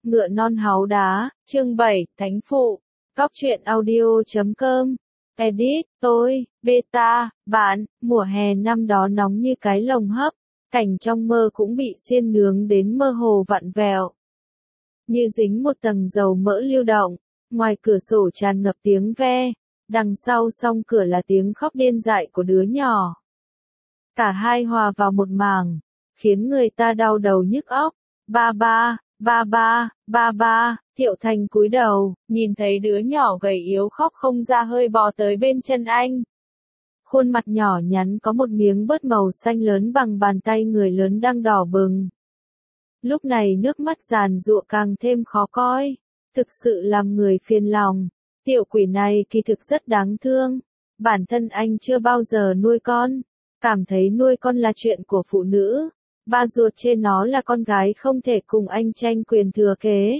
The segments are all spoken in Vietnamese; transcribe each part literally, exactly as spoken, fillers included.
Ngựa non háu đá, chương bảy, Thánh Phụ, Góc truyện audio chấm com, edit, tôi, beta, bạn, mùa hè năm đó nóng như cái lồng hấp, cảnh trong mơ cũng bị xiên nướng đến mơ hồ vặn vẹo. Như dính một tầng dầu mỡ lưu động, ngoài cửa sổ tràn ngập tiếng ve, đằng sau song cửa là tiếng khóc điên dại của đứa nhỏ. Cả hai hòa vào một màng, khiến người ta đau đầu nhức óc. Ba ba, ba ba, ba ba, Thiệu Thành cúi đầu, nhìn thấy đứa nhỏ gầy yếu khóc không ra hơi bò tới bên chân anh. Khuôn mặt nhỏ nhắn có một miếng bớt màu xanh lớn bằng bàn tay người lớn đang đỏ bừng. Lúc này nước mắt giàn giụa càng thêm khó coi, thực sự làm người phiền lòng. Tiểu quỷ này kỳ thực rất đáng thương. Bản thân anh chưa bao giờ nuôi con, cảm thấy nuôi con là chuyện của phụ nữ. Ba ruột trên nó là con gái không thể cùng anh tranh quyền thừa kế.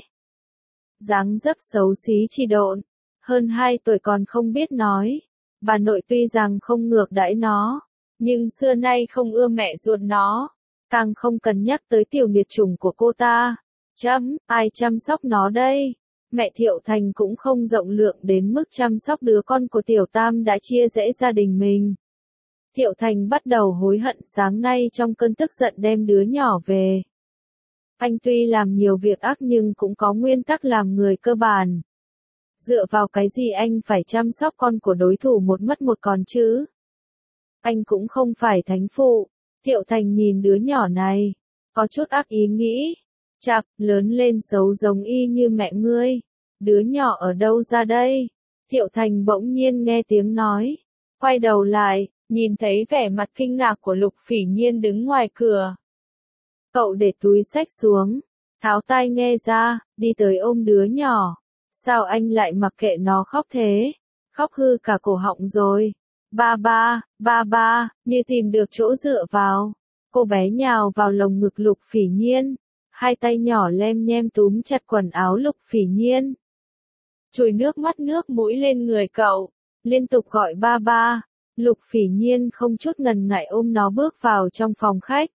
Dáng dấp xấu xí chỉ độn, hơn hai tuổi còn không biết nói. Bà nội tuy rằng không ngược đãi nó, nhưng xưa nay không ưa mẹ ruột nó, càng không cần nhắc tới tiểu nghiệt chủng của cô ta. Chấm, ai chăm sóc nó đây? Mẹ Thiệu Thành cũng không rộng lượng đến mức chăm sóc đứa con của Tiểu Tam đã chia rẽ gia đình mình. Thiệu Thành bắt đầu hối hận sáng nay trong cơn tức giận đem đứa nhỏ về. Anh tuy làm nhiều việc ác nhưng cũng có nguyên tắc làm người cơ bản. Dựa vào cái gì anh phải chăm sóc con của đối thủ một mất một còn chứ? Anh cũng không phải thánh phụ. Thiệu Thành nhìn đứa nhỏ này, có chút ác ý nghĩ. Chạc, lớn lên xấu giống y như mẹ ngươi. Đứa nhỏ ở đâu ra đây? Thiệu Thành bỗng nhiên nghe tiếng nói. Quay đầu lại, nhìn thấy vẻ mặt kinh ngạc của Lục Phỉ Nhiên đứng ngoài cửa. Cậu để túi xách xuống, tháo tai nghe ra, đi tới ôm đứa nhỏ. Sao anh lại mặc kệ nó khóc thế? Khóc hư cả cổ họng rồi. Ba ba, ba ba, như tìm được chỗ dựa vào. Cô bé nhào vào lồng ngực Lục Phỉ Nhiên. Hai tay nhỏ lem nhem túm chặt quần áo Lục Phỉ Nhiên. Chùi nước mắt nước mũi lên người cậu, liên tục gọi ba ba. Lục Phỉ Nhiên không chút ngần ngại ôm nó bước vào trong phòng khách.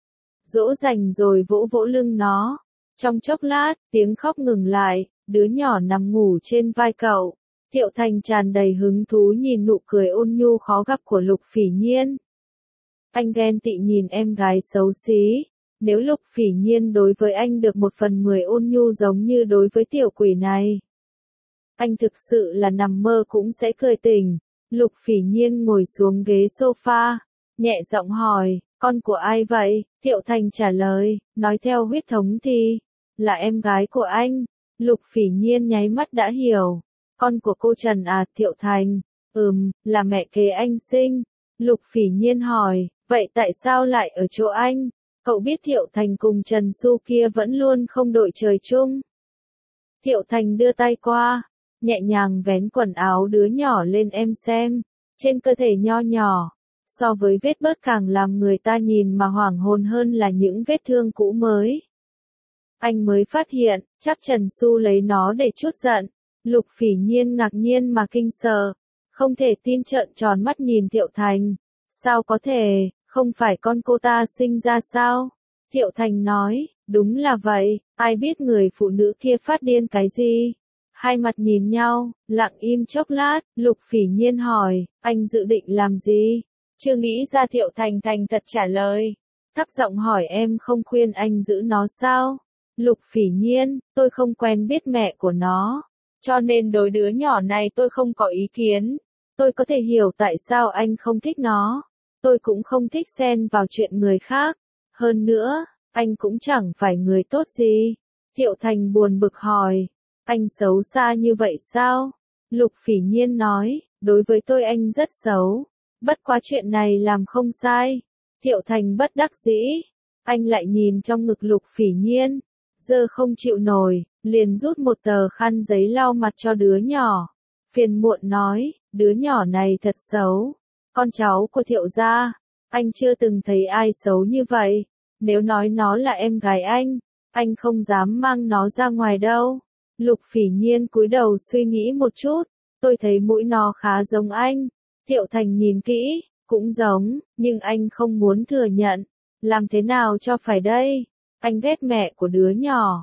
Dỗ dành rồi vỗ vỗ lưng nó. Trong chốc lát, tiếng khóc ngừng lại, đứa nhỏ nằm ngủ trên vai cậu. Thiệu Thành tràn đầy hứng thú nhìn nụ cười ôn nhu khó gặp của Lục Phỉ Nhiên. Anh ghen tị nhìn em gái xấu xí. Nếu Lục Phỉ Nhiên đối với anh được một phần mười ôn nhu giống như đối với tiểu quỷ này, anh thực sự là nằm mơ cũng sẽ cười tỉnh. Lục Phỉ Nhiên ngồi xuống ghế sofa, nhẹ giọng hỏi, con của ai vậy? Thiệu Thành trả lời, nói theo huyết thống thì, là em gái của anh. Lục Phỉ Nhiên nháy mắt đã hiểu, con của cô Trần à? Thiệu Thành, ừm, là mẹ kế anh sinh. Lục Phỉ Nhiên hỏi, vậy tại sao lại ở chỗ anh? Cậu biết Thiệu Thành cùng Trần Xu kia vẫn luôn không đội trời chung. Thiệu Thành đưa tay qua, nhẹ nhàng vén quần áo đứa nhỏ lên em xem. Trên cơ thể nho nhỏ, so với vết bớt càng làm người ta nhìn mà hoảng hồn hơn là những vết thương cũ mới. Anh mới phát hiện, chắc Trần Xu lấy nó để trút giận. Lục Phỉ Nhiên ngạc nhiên mà kinh sợ, không thể tin trợn tròn mắt nhìn Thiệu Thành. Sao có thể, không phải con cô ta sinh ra sao? Thiệu Thành nói, đúng là vậy, ai biết người phụ nữ kia phát điên cái gì? Hai mặt nhìn nhau, lặng im chốc lát, Lục Phỉ Nhiên hỏi, anh dự định làm gì? Chưa nghĩ ra. Thiệu Thành thành thật trả lời. Thấp giọng hỏi, em không khuyên anh giữ nó sao? Lục Phỉ Nhiên, tôi không quen biết mẹ của nó, cho nên đối đứa nhỏ này tôi không có ý kiến. Tôi có thể hiểu tại sao anh không thích nó. Tôi cũng không thích xen vào chuyện người khác. Hơn nữa, anh cũng chẳng phải người tốt gì. Thiệu Thành buồn bực hỏi, anh xấu xa như vậy sao? Lục Phỉ Nhiên nói, đối với tôi anh rất xấu. Bất quá chuyện này làm không sai. Thiệu Thành bất đắc dĩ. Anh lại nhìn trong ngực Lục Phỉ Nhiên. Giờ không chịu nổi, liền rút một tờ khăn giấy lau mặt cho đứa nhỏ. Phiền muộn nói, đứa nhỏ này thật xấu. Con cháu của Thiệu gia, anh chưa từng thấy ai xấu như vậy. Nếu nói nó là em gái anh, anh không dám mang nó ra ngoài đâu. Lục Phỉ Nhiên cúi đầu suy nghĩ một chút, tôi thấy mũi nó khá giống anh. Thiệu Thành nhìn kỹ, cũng giống, nhưng anh không muốn thừa nhận. Làm thế nào cho phải đây? Anh ghét mẹ của đứa nhỏ.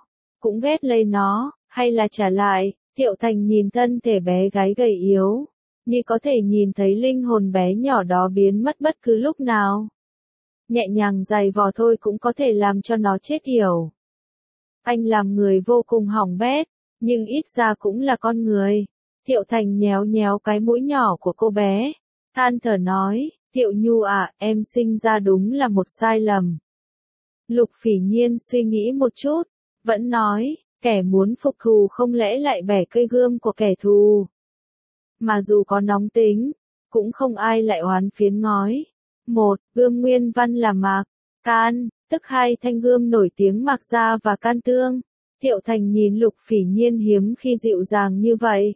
cũng ghét lấy nó, hay là trả lại. Thiệu Thành nhìn thân thể bé gái gầy yếu, như có thể nhìn thấy linh hồn bé nhỏ đó biến mất bất cứ lúc nào. Nhẹ nhàng giày vò thôi cũng có thể làm cho nó chết yểu. Anh làm người vô cùng hỏng bét, nhưng ít ra cũng là con người. Thiệu Thành nhéo nhéo cái mũi nhỏ của cô bé, than thở nói, Thiệu Nhu à, em sinh ra đúng là một sai lầm. Lục Phỉ Nhiên suy nghĩ một chút, vẫn nói, kẻ muốn phục thù không lẽ lại bẻ cây gươm của kẻ thù. Mà dù có nóng tính, cũng không ai lại oán phiến ngói. Một, gươm nguyên văn là mạc, can, tức hai thanh gươm nổi tiếng mạc gia và can tương. Thiệu Thành nhìn Lục Phỉ Nhiên hiếm khi dịu dàng như vậy.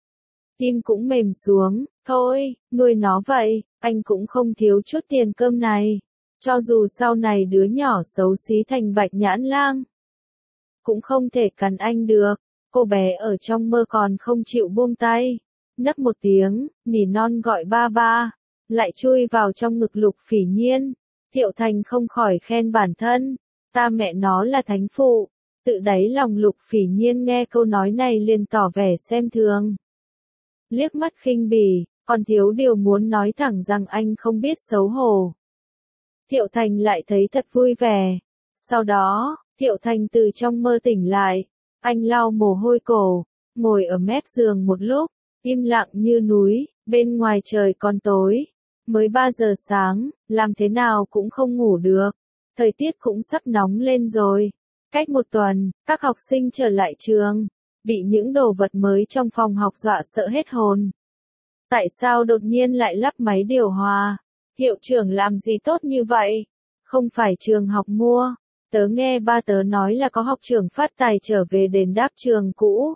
Tim cũng mềm xuống, thôi, nuôi nó vậy, anh cũng không thiếu chút tiền cơm này. Cho dù sau này đứa nhỏ xấu xí thành Bạch Nhãn Lang, cũng không thể cắn anh được. Cô bé ở trong mơ còn không chịu buông tay, nấc một tiếng, nỉ non gọi ba ba, lại chui vào trong ngực Lục Phỉ Nhiên. Thiệu Thành không khỏi khen bản thân, ta mẹ nó là thánh phụ. Tự đáy lòng Lục Phỉ Nhiên nghe câu nói này liền tỏ vẻ xem thường. Liếc mắt khinh bỉ, còn thiếu điều muốn nói thẳng rằng anh không biết xấu hổ. Thiệu Thành lại thấy thật vui vẻ. Sau đó, Thiệu Thành từ trong mơ tỉnh lại, anh lau mồ hôi cổ, ngồi ở mép giường một lúc, im lặng như núi, bên ngoài trời còn tối, mới ba giờ sáng, làm thế nào cũng không ngủ được. Thời tiết cũng sắp nóng lên rồi. Cách một tuần, các học sinh trở lại trường, bị những đồ vật mới trong phòng học dọa sợ hết hồn. Tại sao đột nhiên lại lắp máy điều hòa? Hiệu trưởng làm gì tốt như vậy? Không phải trường học mua. Tớ nghe ba tớ nói là có học trưởng phát tài trở về đền đáp trường cũ.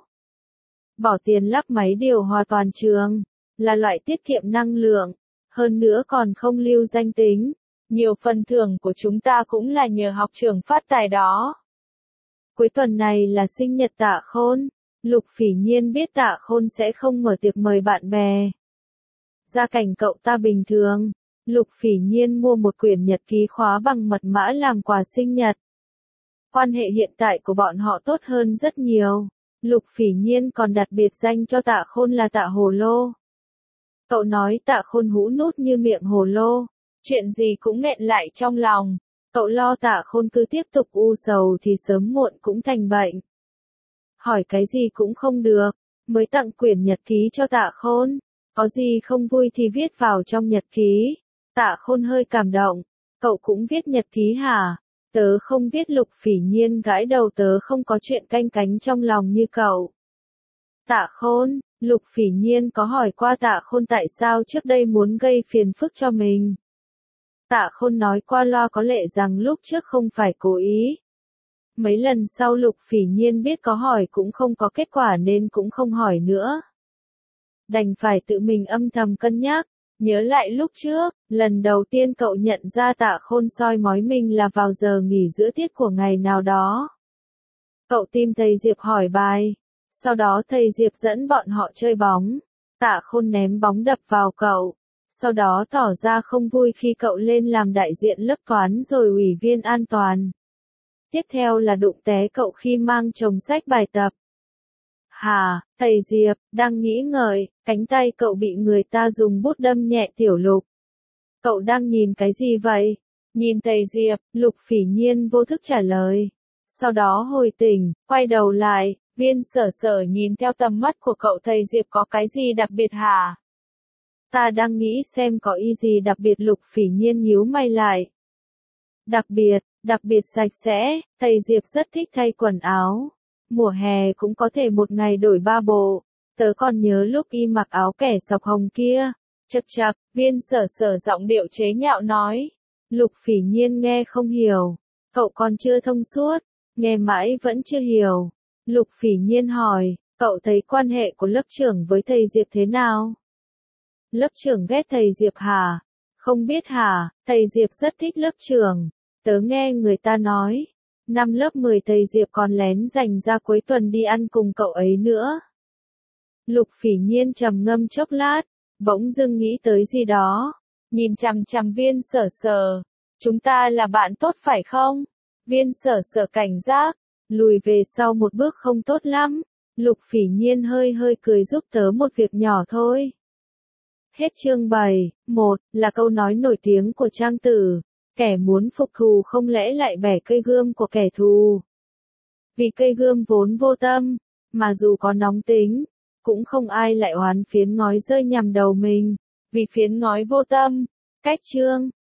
Bỏ tiền lắp máy điều hòa toàn trường, là loại tiết kiệm năng lượng, hơn nữa còn không lưu danh tính. Nhiều phần thưởng của chúng ta cũng là nhờ học trưởng phát tài đó. Cuối tuần này là sinh nhật Tạ Khôn, Lục Phỉ Nhiên biết Tạ Khôn sẽ không mở tiệc mời bạn bè. Gia cảnh cậu ta bình thường, Lục Phỉ Nhiên mua một quyển nhật ký khóa bằng mật mã làm quà sinh nhật. Quan hệ hiện tại của bọn họ tốt hơn rất nhiều, Lục Phỉ Nhiên còn đặt biệt danh cho Tạ Khôn là Tạ Hồ Lô. Cậu nói Tạ Khôn hũ nút như miệng hồ lô, chuyện gì cũng nghẹn lại trong lòng. Cậu lo Tạ Khôn cứ tiếp tục u sầu thì sớm muộn cũng thành bệnh. Hỏi cái gì cũng không được, mới tặng quyển nhật ký cho Tạ Khôn, có gì không vui thì viết vào trong nhật ký. Tạ Khôn hơi cảm động, cậu cũng viết nhật ký hả? Tớ không viết. Lục Phỉ Nhiên gãi đầu, tớ không có chuyện canh cánh trong lòng như cậu. Tạ Khôn, Lục Phỉ Nhiên có hỏi qua Tạ Khôn tại sao trước đây muốn gây phiền phức cho mình. Tạ Khôn nói qua loa có lệ rằng lúc trước không phải cố ý. Mấy lần sau Lục Phỉ Nhiên biết có hỏi cũng không có kết quả nên cũng không hỏi nữa. Đành phải tự mình âm thầm cân nhắc, nhớ lại lúc trước, lần đầu tiên cậu nhận ra Tạ Khôn soi mói mình là vào giờ nghỉ giữa tiết của ngày nào đó. Cậu tìm thầy Diệp hỏi bài, sau đó thầy Diệp dẫn bọn họ chơi bóng. Tạ Khôn ném bóng đập vào cậu. Sau đó tỏ ra không vui khi cậu lên làm đại diện lớp toán rồi ủy viên an toàn. Tiếp theo là đụng té cậu khi mang chồng sách bài tập. Hà, thầy Diệp, đang nghĩ ngợi, cánh tay cậu bị người ta dùng bút đâm nhẹ. Tiểu Lục, cậu đang nhìn cái gì vậy? Nhìn thầy Diệp, Lục Phỉ Nhiên vô thức trả lời. Sau đó hồi tỉnh, quay đầu lại, Viên Sở Sở nhìn theo tầm mắt của cậu. Thầy Diệp có cái gì đặc biệt hả? Ta đang nghĩ xem có ý gì đặc biệt. Lục Phỉ Nhiên nhíu mày lại. Đặc biệt, đặc biệt sạch sẽ, thầy Diệp rất thích thay quần áo. Mùa hè cũng có thể một ngày đổi ba bộ. Tớ còn nhớ lúc y mặc áo kẻ sọc hồng kia. Chậc chậc, Viên Sở Sở giọng điệu chế nhạo nói. Lục Phỉ Nhiên nghe không hiểu. Cậu còn chưa thông suốt, nghe mãi vẫn chưa hiểu. Lục Phỉ Nhiên hỏi, cậu thấy quan hệ của lớp trưởng với thầy Diệp thế nào? Lớp trưởng ghét thầy Diệp hả? Không biết hả, thầy Diệp rất thích lớp trưởng. Tớ nghe người ta nói, năm lớp mười thầy Diệp còn lén dành ra cuối tuần đi ăn cùng cậu ấy nữa. Lục Phỉ Nhiên trầm ngâm chốc lát, bỗng dưng nghĩ tới gì đó, nhìn chằm chằm Viên Sở Sở. Chúng ta là bạn tốt phải không? Viên Sở Sở cảnh giác, Lùi về sau một bước không tốt lắm. Lục Phỉ Nhiên hơi hơi cười giúp tớ một việc nhỏ thôi. Hết chương bảy. Một là câu nói nổi tiếng của Trang Tử. Kẻ muốn phục thù không lẽ lại bẻ cây gươm của kẻ thù. Vì cây gươm vốn vô tâm, mà dù có nóng tính, cũng không ai lại oán phiến ngói rơi nhằm đầu mình. Vì phiến ngói vô tâm. Cách chương.